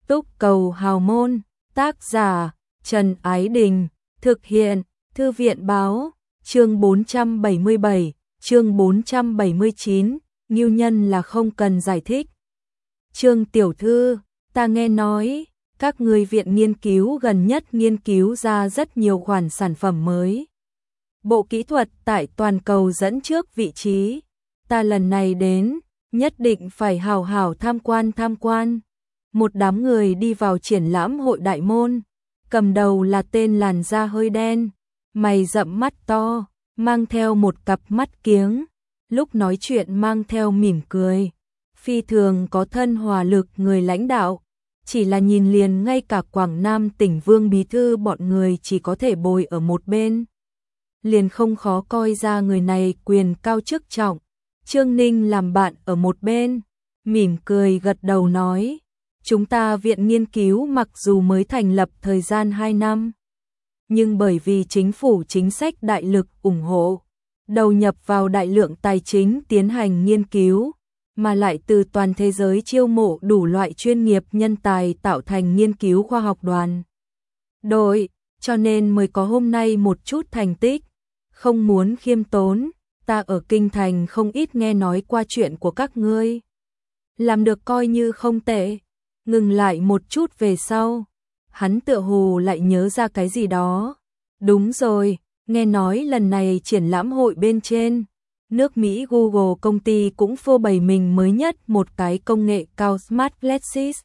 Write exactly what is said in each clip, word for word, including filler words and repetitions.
Túc Cầu Hào Môn, tác giả Trần Ái Đình, thực hiện Thư viện Báo, chương bốn trăm bảy mươi bảy, chương bốn trăm bảy mươi chín, ngưu nhân là không cần giải thích. Trương tiểu thư, ta nghe nói, các người viện nghiên cứu gần nhất nghiên cứu ra rất nhiều khoản sản phẩm mới. Bộ kỹ thuật tại toàn cầu dẫn trước vị trí. Ta lần này đến, nhất định phải hào hào tham quan tham quan. Một đám người đi vào triển lãm hội đại môn, cầm đầu là tên làn da hơi đen, mày rậm mắt to, mang theo một cặp mắt kiếng, lúc nói chuyện mang theo mỉm cười. Phi thường có thân hòa lực người lãnh đạo, chỉ là nhìn liền ngay cả Quảng Nam tỉnh Vương Bí Thư bọn người chỉ có thể bồi ở một bên. Liền không khó coi ra người này quyền cao chức trọng. Trương Ninh làm bạn ở một bên, mỉm cười gật đầu nói, chúng ta viện nghiên cứu mặc dù mới thành lập thời gian hai năm, nhưng bởi vì chính phủ chính sách đại lực ủng hộ, đầu nhập vào đại lượng tài chính tiến hành nghiên cứu, mà lại từ toàn thế giới chiêu mộ đủ loại chuyên nghiệp nhân tài tạo thành nghiên cứu khoa học đoàn đội, cho nên mới có hôm nay một chút thành tích. Không muốn khiêm tốn, ta ở kinh thành không ít nghe nói qua chuyện của các ngươi. Làm được coi như không tệ. Ngừng lại một chút về sau, hắn tựa hồ lại nhớ ra cái gì đó. Đúng rồi, nghe nói lần này triển lãm hội bên trên, nước Mỹ Google công ty cũng phô bày mình mới nhất một cái công nghệ cao Smart Glasses.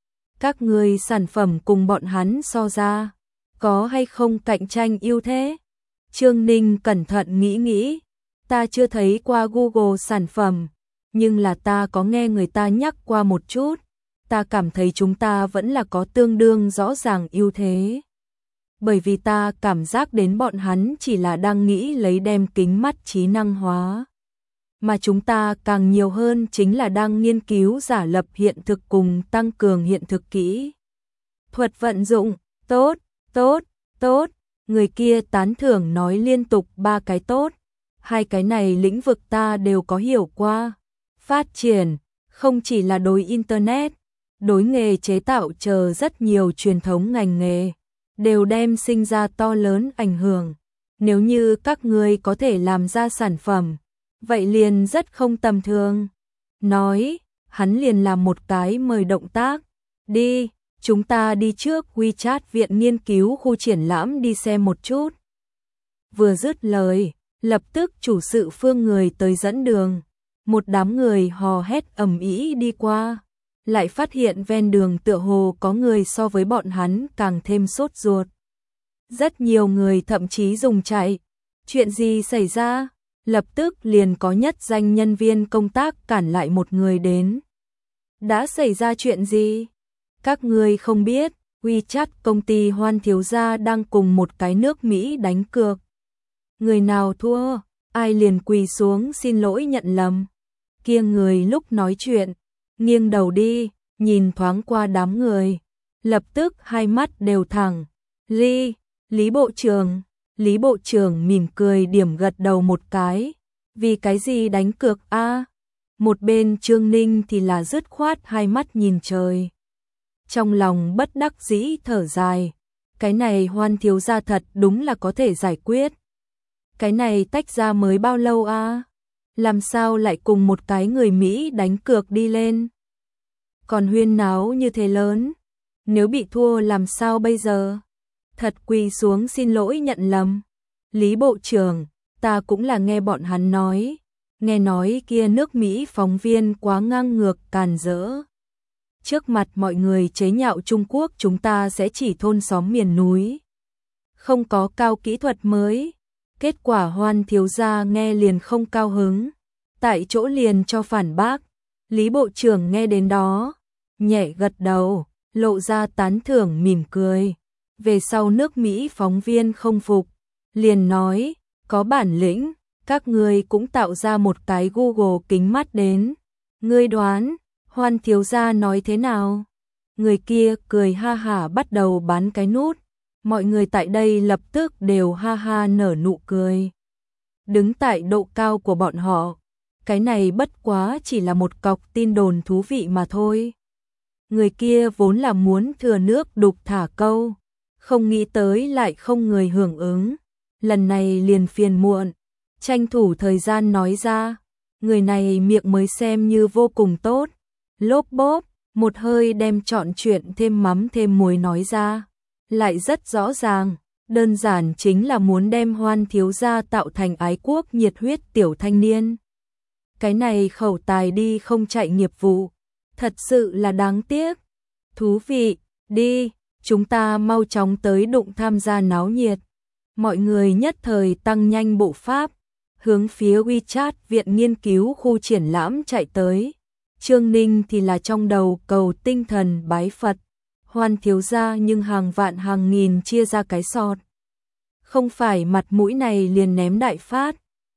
Các người sản phẩm cùng bọn hắn so ra, có hay không cạnh tranh ưu thế? Trương Ninh cẩn thận nghĩ nghĩ, ta chưa thấy qua Google sản phẩm, nhưng là ta có nghe người ta nhắc qua một chút, ta cảm thấy chúng ta vẫn là có tương đương rõ ràng ưu thế. Bởi vì ta cảm giác đến bọn hắn chỉ là đang nghĩ lấy đem kính mắt trí năng hóa, mà chúng ta càng nhiều hơn chính là đang nghiên cứu giả lập hiện thực cùng tăng cường hiện thực kỹ thuật vận dụng. Tốt, tốt, tốt. Người kia tán thưởng nói liên tục ba cái tốt, hai cái này lĩnh vực ta đều có hiểu qua. Phát triển, không chỉ là đối Internet, đối nghề chế tạo chờ rất nhiều truyền thống ngành nghề, đều đem sinh ra to lớn ảnh hưởng. Nếu như các ngươi có thể làm ra sản phẩm, vậy liền rất không tầm thường. Nói, hắn liền làm một cái mời động tác, đi. Chúng ta đi trước WeChat viện nghiên cứu khu triển lãm đi xem một chút. Vừa dứt lời, lập tức chủ sự phương người tới dẫn đường. Một đám người hò hét ầm ĩ đi qua. Lại phát hiện ven đường tựa hồ có người so với bọn hắn càng thêm sốt ruột. Rất nhiều người thậm chí dùng chạy. Chuyện gì xảy ra? Lập tức liền có nhất danh nhân viên công tác cản lại một người đến. Đã xảy ra chuyện gì? Các ngươi không biết, WeChat công ty Hoan thiếu gia đang cùng một cái nước Mỹ đánh cược. Người nào thua, ai liền quỳ xuống xin lỗi nhận lầm. Kia người lúc nói chuyện, nghiêng đầu đi, nhìn thoáng qua đám người, lập tức hai mắt đều thẳng. Lý, Lý Bộ trưởng, Lý Bộ trưởng mỉm cười điểm gật đầu một cái. Vì cái gì đánh cược a? Một bên Trương Ninh thì là dứt khoát hai mắt nhìn trời. Trong lòng bất đắc dĩ thở dài, cái này Hoan thiếu gia thật đúng là có thể giải quyết. Cái này tách ra mới bao lâu a? Làm sao lại cùng một cái người Mỹ đánh cược đi lên? Còn huyên náo như thế lớn, nếu bị thua làm sao bây giờ? Thật quỳ xuống xin lỗi nhận lầm. Lý Bộ trưởng, ta cũng là nghe bọn hắn nói, nghe nói kia nước Mỹ phóng viên quá ngang ngược càn rỡ. Trước mặt mọi người chế nhạo Trung Quốc chúng ta sẽ chỉ thôn xóm miền núi. Không có cao kỹ thuật mới. Kết quả Hoan thiếu gia nghe liền không cao hứng. Tại chỗ liền cho phản bác. Lý Bộ trưởng nghe đến đó, nhẹ gật đầu, lộ ra tán thưởng mỉm cười. Về sau nước Mỹ phóng viên không phục, liền nói, có bản lĩnh, các ngươi cũng tạo ra một cái Google kính mắt đến. Ngươi đoán Hoan thiếu gia nói thế nào? Người kia cười ha hả bắt đầu bán cái nút. Mọi người tại đây lập tức đều ha ha nở nụ cười. Đứng tại độ cao của bọn họ, cái này bất quá chỉ là một cọc tin đồn thú vị mà thôi. Người kia vốn là muốn thừa nước đục thả câu, không nghĩ tới lại không người hưởng ứng. Lần này liền phiền muộn, tranh thủ thời gian nói ra. Người này miệng mới xem như vô cùng tốt. Lốp bốp, một hơi đem trọn chuyện thêm mắm thêm muối nói ra. Lại rất rõ ràng, đơn giản chính là muốn đem Hoan thiếu gia tạo thành ái quốc nhiệt huyết tiểu thanh niên. Cái này khẩu tài đi không chạy nghiệp vụ, thật sự là đáng tiếc. Thú vị, đi, chúng ta mau chóng tới đụng tham gia náo nhiệt. Mọi người nhất thời tăng nhanh bộ pháp, hướng phía WeChat viện nghiên cứu khu triển lãm chạy tới. Trương Ninh thì là trong đầu cầu tinh thần bái Phật. Hoan thiếu gia nhưng hàng vạn hàng nghìn chia ra cái sọt. Không phải mặt mũi này liền ném đại phát.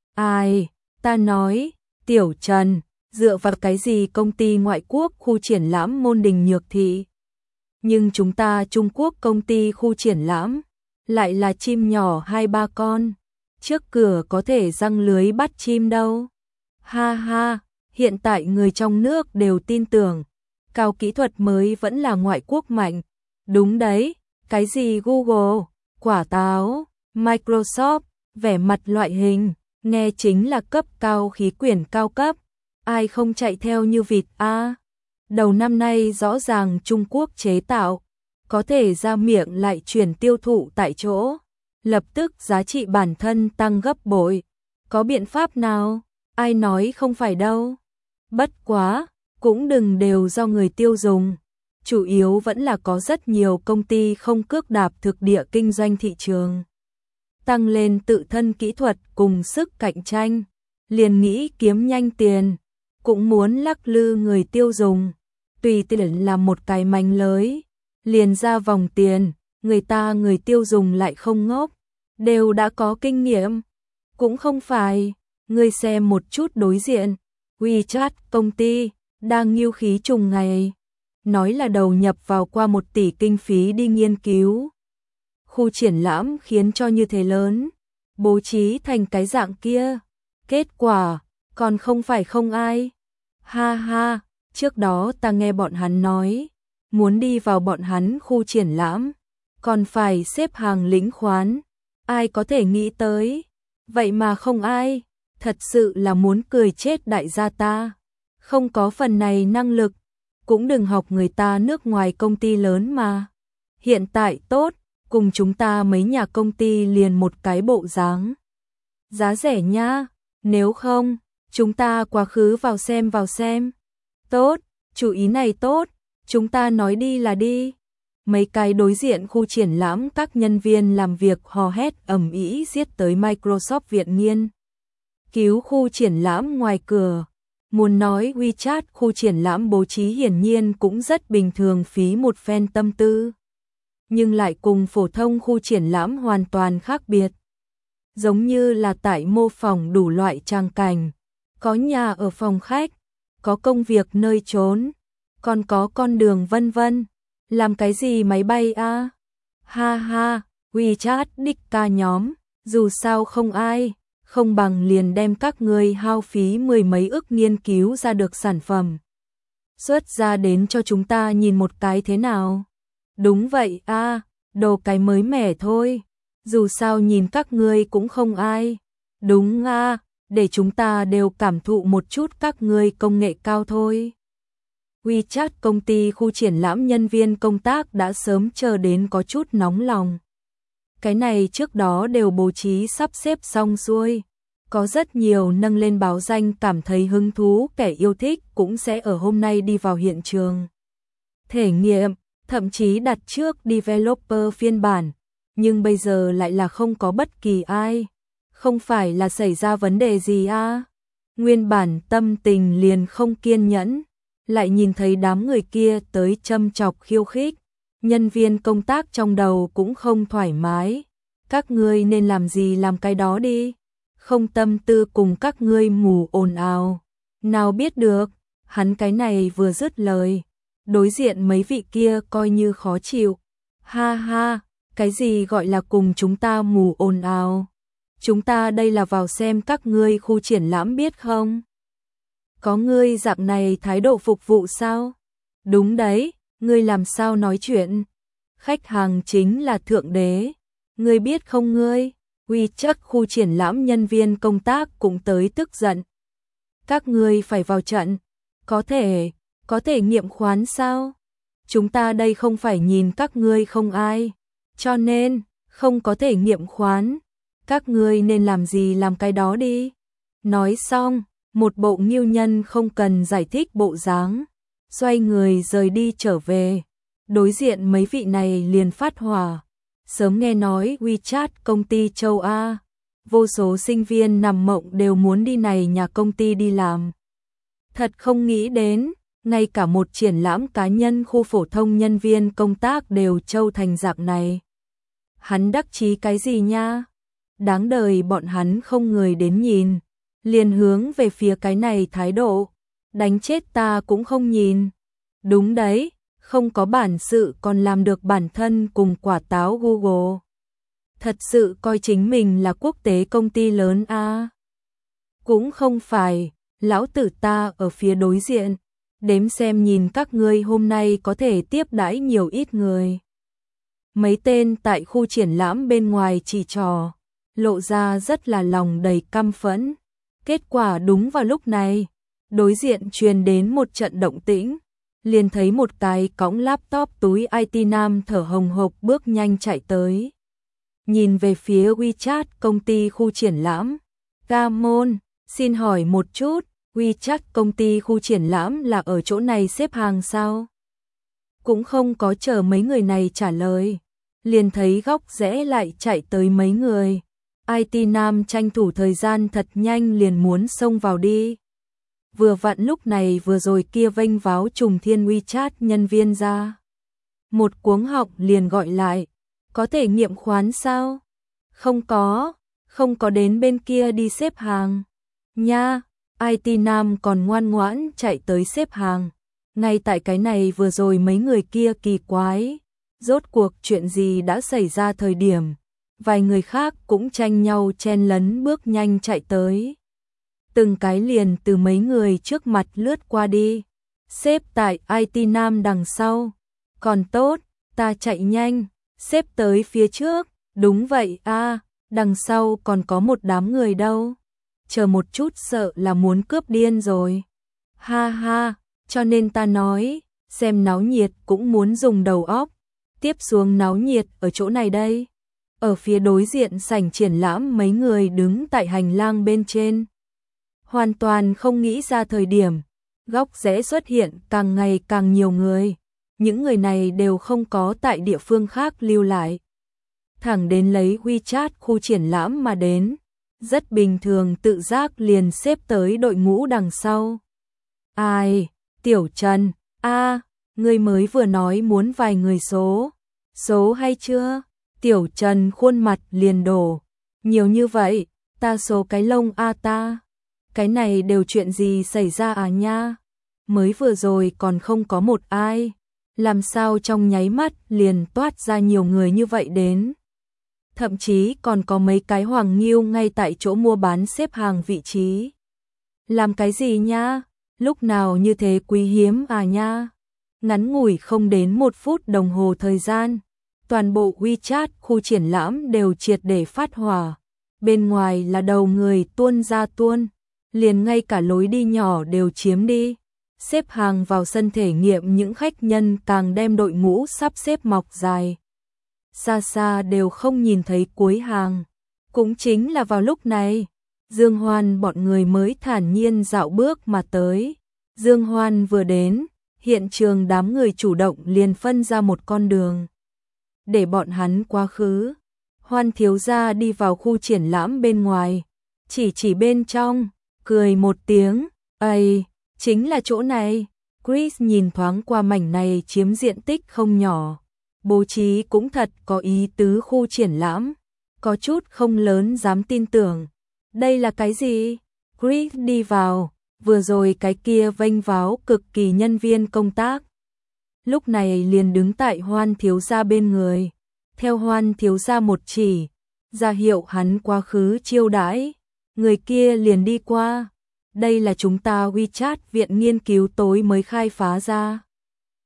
Ai, ta nói, Tiểu Trần, dựa vào cái gì công ty ngoại quốc khu triển lãm Môn Đình Nhược Thị? Nhưng chúng ta Trung Quốc công ty khu triển lãm, lại là chim nhỏ hai ba con. Trước cửa có thể răng lưới bắt chim đâu. Ha ha, hiện tại người trong nước đều tin tưởng. Cao kỹ thuật mới vẫn là ngoại quốc mạnh. Đúng đấy, cái gì Google, quả táo, Microsoft, vẻ mặt loại hình, nghe chính là cấp cao khí quyển cao cấp. Ai không chạy theo như vịt a? Đầu năm nay rõ ràng Trung Quốc chế tạo, có thể ra miệng lại chuyển tiêu thụ tại chỗ. Lập tức giá trị bản thân tăng gấp bội. Có biện pháp nào? Ai nói không phải đâu. Bất quá, cũng đừng đều do người tiêu dùng. Chủ yếu vẫn là có rất nhiều công ty không cước đạp thực địa kinh doanh thị trường. Tăng lên tự thân kỹ thuật cùng sức cạnh tranh. Liền nghĩ kiếm nhanh tiền. Cũng muốn lắc lư người tiêu dùng. Tùy tiện làm một cái mánh lới. Liền ra vòng tiền. Người ta người tiêu dùng lại không ngốc. Đều đã có kinh nghiệm. Cũng không phải. Người xem một chút đối diện. WeChat công ty đang nghiêu khí trùng ngày. Nói là đầu nhập vào qua một tỷ kinh phí đi nghiên cứu. Khu triển lãm khiến cho như thế lớn. Bố trí thành cái dạng kia. Kết quả, còn không phải không ai. Ha ha, trước đó ta nghe bọn hắn nói. Muốn đi vào bọn hắn khu triển lãm. Còn phải xếp hàng lĩnh khoán. Ai có thể nghĩ tới. Vậy mà không ai. Thật sự là muốn cười chết đại gia ta. Không có phần này năng lực. Cũng đừng học người ta nước ngoài công ty lớn mà. Hiện tại tốt, cùng chúng ta mấy nhà công ty liền một cái bộ dáng. Giá rẻ nha, nếu không, chúng ta quá khứ vào xem vào xem. Tốt, chủ ý này tốt, chúng ta nói đi là đi. Mấy cái đối diện khu triển lãm các nhân viên làm việc hò hét ầm ĩ giết tới Microsoft viện nghiên cứu khu triển lãm ngoài cửa. Muốn nói WeChat khu triển lãm bố trí hiển nhiên cũng rất bình thường, phí một phen tâm tư. Nhưng lại cùng phổ thông khu triển lãm hoàn toàn khác biệt. Giống như là tại mô phỏng đủ loại trang cảnh. Có nhà ở phòng khách, có công việc nơi trốn, còn có con đường vân vân. Làm cái gì máy bay a? Ha ha, WeChat đích ca nhóm, dù sao không ai. Không bằng liền đem các ngươi hao phí mười mấy ức nghiên cứu ra được sản phẩm. Xuất ra đến cho chúng ta nhìn một cái thế nào. Đúng vậy a, à, đồ cái mới mẻ thôi. Dù sao nhìn các ngươi cũng không ai. Đúng a, à, để chúng ta đều cảm thụ một chút các ngươi công nghệ cao thôi. WeChat công ty khu triển lãm nhân viên công tác đã sớm chờ đến có chút nóng lòng. Cái này trước đó đều bố trí sắp xếp xong xuôi. Có rất nhiều nâng lên báo danh cảm thấy hứng thú kẻ yêu thích cũng sẽ ở hôm nay đi vào hiện trường. Thể nghiệm, thậm chí đặt trước developer phiên bản. Nhưng bây giờ lại là không có bất kỳ ai. Không phải là xảy ra vấn đề gì à? Nguyên bản tâm tình liền không kiên nhẫn. Lại nhìn thấy đám người kia tới châm chọc khiêu khích. Nhân viên công tác trong đầu cũng không thoải mái. Các ngươi nên làm gì làm cái đó đi. Không tâm tư cùng các ngươi mù ồn ào. Nào biết được, hắn cái này vừa dứt lời. Đối diện mấy vị kia coi như khó chịu. Ha ha, cái gì gọi là cùng chúng ta mù ồn ào. Chúng ta đây là vào xem các ngươi khu triển lãm biết không. Có ngươi dạng này thái độ phục vụ sao? Đúng đấy, ngươi làm sao nói chuyện? Khách hàng chính là thượng đế, ngươi biết không ngươi? WeChat khu triển lãm nhân viên công tác cũng tới tức giận. Các ngươi phải vào trận, có thể, có thể nghiệm khoán sao? Chúng ta đây không phải nhìn các ngươi không ai, cho nên, không có thể nghiệm khoán. Các ngươi nên làm gì làm cái đó đi. Nói xong, một bộ nghiêu nhân không cần giải thích bộ dáng, xoay người rời đi trở về. Đối diện mấy vị này liền phát hỏa. Sớm nghe nói WeChat công ty châu A, vô số sinh viên nằm mộng đều muốn đi này nhà công ty đi làm. Thật không nghĩ đến, ngay cả một triển lãm cá nhân khu phổ thông nhân viên công tác đều trâu thành dạng này. Hắn đắc chí cái gì nha? Đáng đời bọn hắn không người đến nhìn, liền hướng về phía cái này thái độ, đánh chết ta cũng không nhìn. Đúng đấy, không có bản sự còn làm được bản thân cùng quả táo Google. Thật sự coi chính mình là quốc tế công ty lớn a? À? Cũng không phải, lão tử ta ở phía đối diện, đếm xem nhìn các ngươi hôm nay có thể tiếp đãi nhiều ít người. Mấy tên tại khu triển lãm bên ngoài chỉ trò, lộ ra rất là lòng đầy căm phẫn. Kết quả đúng vào lúc này, đối diện truyền đến một trận động tĩnh, liền thấy một cái cõng laptop túi i tê nam thở hồng hộc bước nhanh chạy tới. Nhìn về phía WeChat công ty khu triển lãm, Ca Môn, xin hỏi một chút, WeChat công ty khu triển lãm là ở chỗ này xếp hàng sao? Cũng không có chờ mấy người này trả lời, liền thấy góc rẽ lại chạy tới mấy người. i tê Nam tranh thủ thời gian thật nhanh liền muốn xông vào đi. Vừa vặn lúc này vừa rồi kia vênh váo trùng thiên WeChat nhân viên ra. Một cuống họng liền gọi lại, có thể nghiệm khoán sao? Không có, không có đến bên kia đi xếp hàng. Nha, i tê Nam còn ngoan ngoãn chạy tới xếp hàng. Ngay tại cái này vừa rồi mấy người kia kỳ quái, rốt cuộc chuyện gì đã xảy ra thời điểm. Vài người khác cũng tranh nhau chen lấn bước nhanh chạy tới. Từng cái liền từ mấy người trước mặt lướt qua đi. Xếp tại i tê Nam đằng sau. Còn tốt, ta chạy nhanh, xếp tới phía trước. Đúng vậy a, à, đằng sau còn có một đám người đâu. Chờ một chút sợ là muốn cướp điên rồi. Ha ha, cho nên ta nói, xem náo nhiệt cũng muốn dùng đầu óc. Tiếp xuống náo nhiệt ở chỗ này đây. Ở phía đối diện sảnh triển lãm mấy người đứng tại hành lang bên trên. Hoàn toàn không nghĩ ra thời điểm, góc rẽ xuất hiện càng ngày càng nhiều người. Những người này đều không có tại địa phương khác lưu lại. Thẳng đến lấy WeChat khu triển lãm mà đến. Rất bình thường tự giác liền xếp tới đội ngũ đằng sau. Ai, Tiểu Trần, a, à, ngươi mới vừa nói muốn vài người số. Số hay chưa? Tiểu Trần khuôn mặt liền đổ. Nhiều như vậy, ta số cái lông a ta. Cái này đều chuyện gì xảy ra à nha? Mới vừa rồi còn không có một ai. Làm sao trong nháy mắt liền toát ra nhiều người như vậy đến? Thậm chí còn có mấy cái hoàng nghiêu ngay tại chỗ mua bán xếp hàng vị trí. Làm cái gì nha? Lúc nào như thế quý hiếm à nha? Ngắn ngủi không đến một phút đồng hồ thời gian. Toàn bộ WeChat khu triển lãm đều triệt để phát hỏa. Bên ngoài là đầu người tuôn ra tuôn. Liền ngay cả lối đi nhỏ đều chiếm đi. Xếp hàng vào sân thể nghiệm những khách nhân càng đem đội ngũ sắp xếp mọc dài. Xa xa đều không nhìn thấy cuối hàng. Cũng chính là vào lúc này, Dương Hoan bọn người mới thản nhiên dạo bước mà tới. Dương Hoan vừa đến, hiện trường đám người chủ động liền phân ra một con đường. Để bọn hắn quá khứ. Hoan thiếu gia đi vào khu triển lãm bên ngoài. Chỉ chỉ bên trong, cười một tiếng. Ây, chính là chỗ này. Chris nhìn thoáng qua mảnh này chiếm diện tích không nhỏ. Bố trí cũng thật có ý tứ khu triển lãm. Có chút không lớn dám tin tưởng. Đây là cái gì? Chris đi vào. Vừa rồi cái kia vênh váo cực kỳ nhân viên công tác. Lúc này liền đứng tại Hoan thiếu gia bên người. Theo Hoan thiếu gia một chỉ. Ra hiệu hắn quá khứ chiêu đãi. Người kia liền đi qua. Đây là chúng ta WeChat viện nghiên cứu tối mới khai phá ra.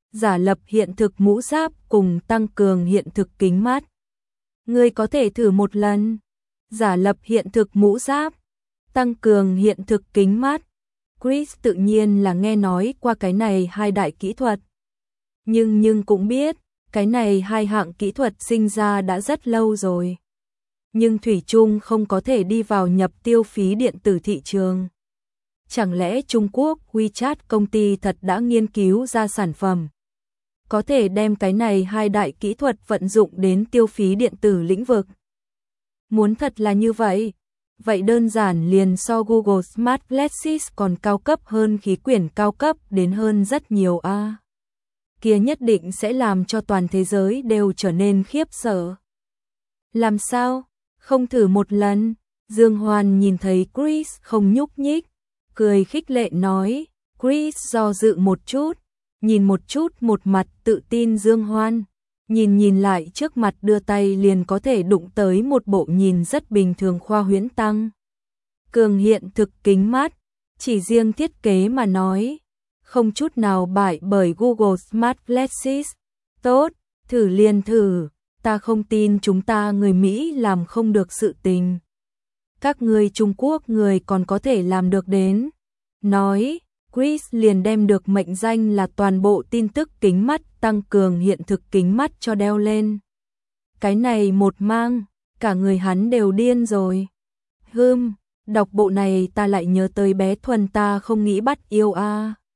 giả lập hiện thực mũ giáp cùng tăng cường hiện thực kính mắt. Ngươi có thể thử một lần. Giả lập hiện thực mũ giáp, tăng cường hiện thực kính mắt. Chris tự nhiên là nghe nói qua cái này hai đại kỹ thuật. Nhưng nhưng cũng biết, cái này hai hạng kỹ thuật sinh ra đã rất lâu rồi. Nhưng thủy chung không có thể đi vào nhập tiêu phí điện tử thị trường. Chẳng lẽ Trung Quốc WeChat công ty thật đã nghiên cứu ra sản phẩm có thể đem cái này hai đại kỹ thuật vận dụng đến tiêu phí điện tử lĩnh vực? Muốn thật là như vậy, vậy đơn giản liền so Google Smart Glasses còn cao cấp hơn khí quyển cao cấp đến hơn rất nhiều a. À. Kia nhất định sẽ làm cho toàn thế giới đều trở nên khiếp sợ. Làm sao? Không thử một lần? Dương Hoan nhìn thấy Chris không nhúc nhích, cười khích lệ nói. Chris do dự một chút, nhìn một chút một mặt tự tin Dương Hoan, nhìn nhìn lại trước mặt đưa tay liền có thể đụng tới một bộ nhìn rất bình thường khoa huyễn tăng cường hiện thực kính mắt, chỉ riêng thiết kế mà nói, không chút nào bại bởi Google Smart Glasses. Tốt, thử liền thử, ta không tin chúng ta người Mỹ làm không được sự tình. Các người Trung Quốc người còn có thể làm được đến. Nói, Chris liền đem được mệnh danh là toàn bộ tin tức kính mắt tăng cường hiện thực kính mắt cho đeo lên. Cái này một mang, cả người hắn đều điên rồi. Hừm, đọc bộ này ta lại nhớ tới bé Thuần ta không nghĩ bắt yêu a. À.